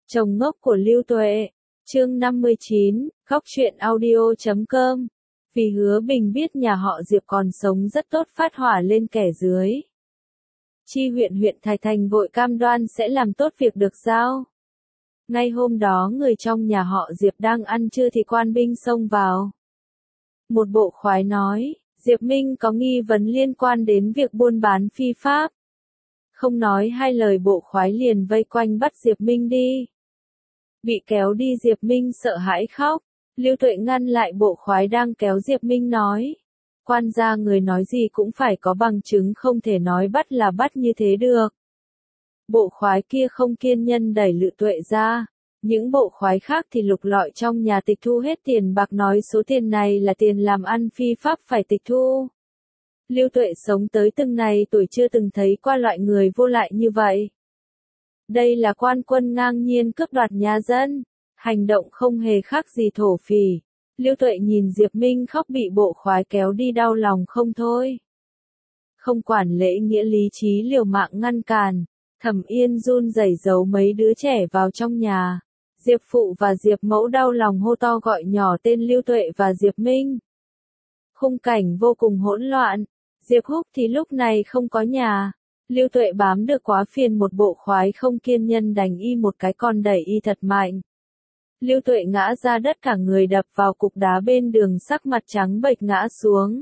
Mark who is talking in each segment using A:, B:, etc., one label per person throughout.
A: Chồng ngốc của Lưu Tuệ. Chương 59, khóc chuyện audio.com. Vì Hứa Bình biết nhà họ Diệp còn sống rất tốt phát hỏa lên kẻ dưới. Chi huyện Thái Thành vội cam đoan sẽ làm tốt việc được giao. Ngay hôm đó người trong nhà họ Diệp đang ăn trưa thì quan binh xông vào. Một bộ khoái nói, Diệp Minh có nghi vấn liên quan đến việc buôn bán phi pháp. Không nói hai lời bộ khoái liền vây quanh bắt Diệp Minh đi. Bị kéo đi Diệp Minh sợ hãi khóc. Lưu Tuệ ngăn lại bộ khoái đang kéo Diệp Minh nói. Quan gia người nói gì cũng phải có bằng chứng, không thể nói bắt là bắt như thế được. Bộ khoái kia không kiên nhẫn đẩy Lưu Tuệ ra. Những bộ khoái khác thì lục lọi trong nhà tịch thu hết tiền bạc, nói số tiền này là tiền làm ăn phi pháp phải tịch thu. Lưu Tuệ sống tới từng này tuổi chưa từng thấy qua loại người vô lại như vậy. Đây là quan quân ngang nhiên cướp đoạt nhà dân, hành động không hề khác gì thổ phỉ. Lưu Tuệ nhìn Diệp Minh khóc bị bộ khoái kéo đi đau lòng không thôi. Không quản lễ nghĩa lý trí liều mạng ngăn cản, Thẩm Yên run rẩy giấu mấy đứa trẻ vào trong nhà. Diệp Phụ và Diệp Mẫu đau lòng hô to gọi nhỏ tên Lưu Tuệ và Diệp Minh. Khung cảnh vô cùng hỗn loạn. Diệp Húc thì lúc này không có nhà. Lưu Tuệ bám được quá phiền, một bộ khoái không kiên nhẫn đánh y một cái còn đẩy y thật mạnh. Lưu Tuệ ngã ra đất, cả người đập vào cục đá bên đường, sắc mặt trắng bệch ngã xuống.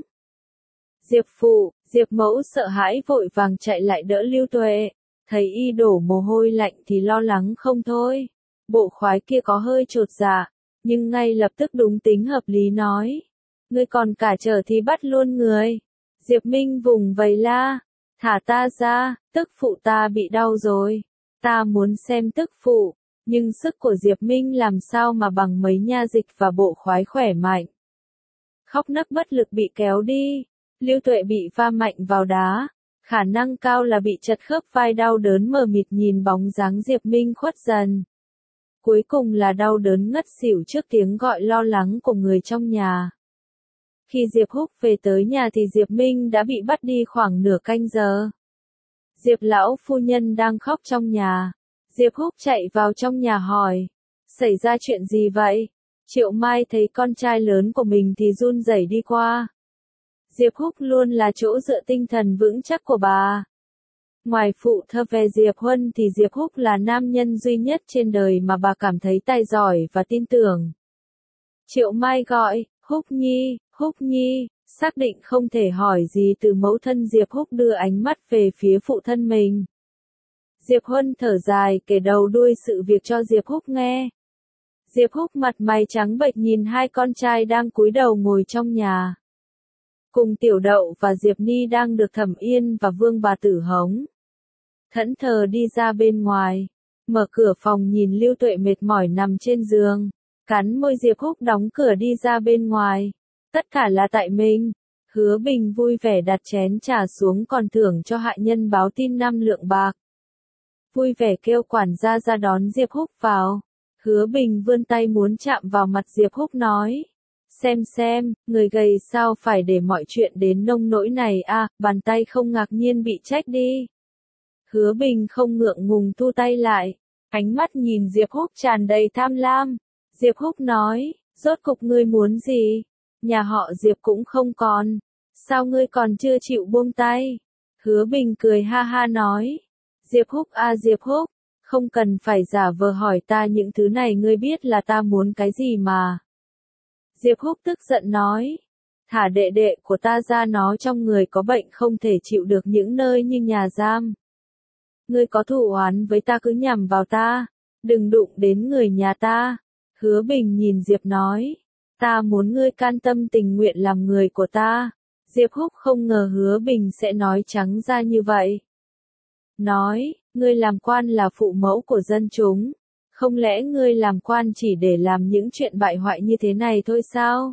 A: Diệp Phụ, Diệp Mẫu sợ hãi vội vàng chạy lại đỡ Lưu Tuệ, thấy y đổ mồ hôi lạnh thì lo lắng không thôi. Bộ khoái kia có hơi chột dạ, nhưng ngay lập tức đúng tính hợp lý nói. Ngươi còn cả chờ thì bắt luôn người. Diệp Minh vùng vầy la. Thả ta ra, tức phụ ta bị đau rồi. Ta muốn xem tức phụ, nhưng sức của Diệp Minh làm sao mà bằng mấy nha dịch và bộ khoái khỏe mạnh. Khóc nấc bất lực bị kéo đi. Lưu Tuệ bị va mạnh vào đá. Khả năng cao là bị chật khớp vai, đau đớn mờ mịt nhìn bóng dáng Diệp Minh khuất dần. Cuối cùng là đau đớn ngất xỉu trước tiếng gọi lo lắng của người trong nhà. Khi Diệp Húc về tới nhà thì Diệp Minh đã bị bắt đi khoảng nửa canh giờ. Diệp lão phu nhân đang khóc trong nhà. Diệp Húc chạy vào trong nhà hỏi, xảy ra chuyện gì vậy? Triệu Mai thấy con trai lớn của mình thì run rẩy đi qua. Diệp Húc luôn là chỗ dựa tinh thần vững chắc của bà. Ngoài phụ thơ về Diệp Huân thì Diệp Húc là nam nhân duy nhất trên đời mà bà cảm thấy tài giỏi và tin tưởng. Triệu Mai gọi, Húc Nhi, xác định không thể hỏi gì từ mẫu thân, Diệp Húc đưa ánh mắt về phía phụ thân mình. Diệp Huân thở dài kể đầu đuôi sự việc cho Diệp Húc nghe. Diệp Húc mặt mày trắng bệch nhìn hai con trai đang cúi đầu ngồi trong nhà. Cùng Tiểu Đậu và Diệp Ni đang được Thẩm Yên và Vương bà tử hống. Thẫn thờ đi ra bên ngoài, mở cửa phòng nhìn Lưu Tuệ mệt mỏi nằm trên giường, cắn môi. Diệp Húc đóng cửa đi ra bên ngoài. Tất cả là tại mình. Hứa Bình vui vẻ đặt chén trà xuống còn thưởng cho hạ nhân báo tin 5 lượng bạc. Vui vẻ kêu quản gia ra đón Diệp Húc vào. Hứa Bình vươn tay muốn chạm vào mặt Diệp Húc nói. Xem, người gầy sao phải để mọi chuyện đến nông nỗi này à, bàn tay không ngạc nhiên bị trách đi. Hứa Bình không ngượng ngùng thu tay lại. Ánh mắt nhìn Diệp Húc tràn đầy tham lam. Diệp Húc nói, rốt cục ngươi muốn gì? Nhà họ Diệp cũng không còn. Sao ngươi còn chưa chịu buông tay? Hứa Bình cười ha ha nói. Diệp Húc à Diệp Húc, không cần phải giả vờ hỏi ta những thứ này, ngươi biết là ta muốn cái gì mà. Diệp Húc tức giận nói. Thả đệ đệ của ta ra, nó trong người có bệnh không thể chịu được những nơi như nhà giam. Ngươi có thù oán với ta cứ nhằm vào ta, đừng đụng đến người nhà ta. Hứa Bình nhìn Diệp nói. Ta muốn ngươi can tâm tình nguyện làm người của ta. Diệp Húc không ngờ Hứa Bình sẽ nói trắng ra như vậy. Nói, ngươi làm quan là phụ mẫu của dân chúng. Không lẽ ngươi làm quan chỉ để làm những chuyện bại hoại như thế này thôi sao?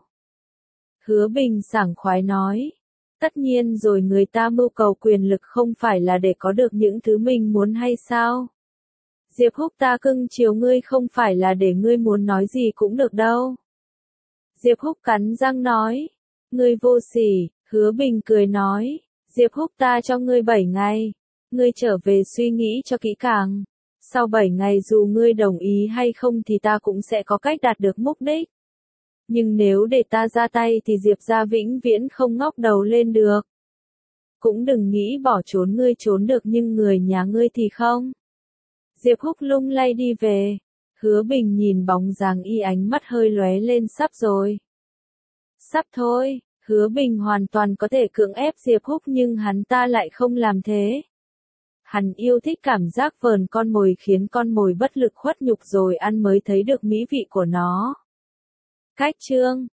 A: Hứa Bình sảng khoái nói. Tất nhiên rồi, người ta mưu cầu quyền lực không phải là để có được những thứ mình muốn hay sao? Diệp Húc, ta cưng chiều ngươi không phải là để ngươi muốn nói gì cũng được đâu. Diệp Húc cắn răng nói. Ngươi vô sỉ. Hứa Bình cười nói. Diệp Húc, ta cho ngươi 7 ngày. Ngươi trở về suy nghĩ cho kỹ càng. Sau 7 ngày dù ngươi đồng ý hay không thì ta cũng sẽ có cách đạt được mục đích. Nhưng nếu để ta ra tay thì Diệp gia vĩnh viễn không ngóc đầu lên được. Cũng đừng nghĩ bỏ trốn, ngươi trốn được nhưng người nhà ngươi thì không. Diệp Húc lung lay đi về. Hứa Bình nhìn bóng dáng y, ánh mắt hơi lóe lên, sắp rồi. Sắp thôi, Hứa Bình hoàn toàn có thể cưỡng ép Diệp Húc nhưng hắn ta lại không làm thế. Hắn yêu thích cảm giác vờn con mồi, khiến con mồi bất lực khuất nhục rồi ăn mới thấy được mỹ vị của nó. Cách chương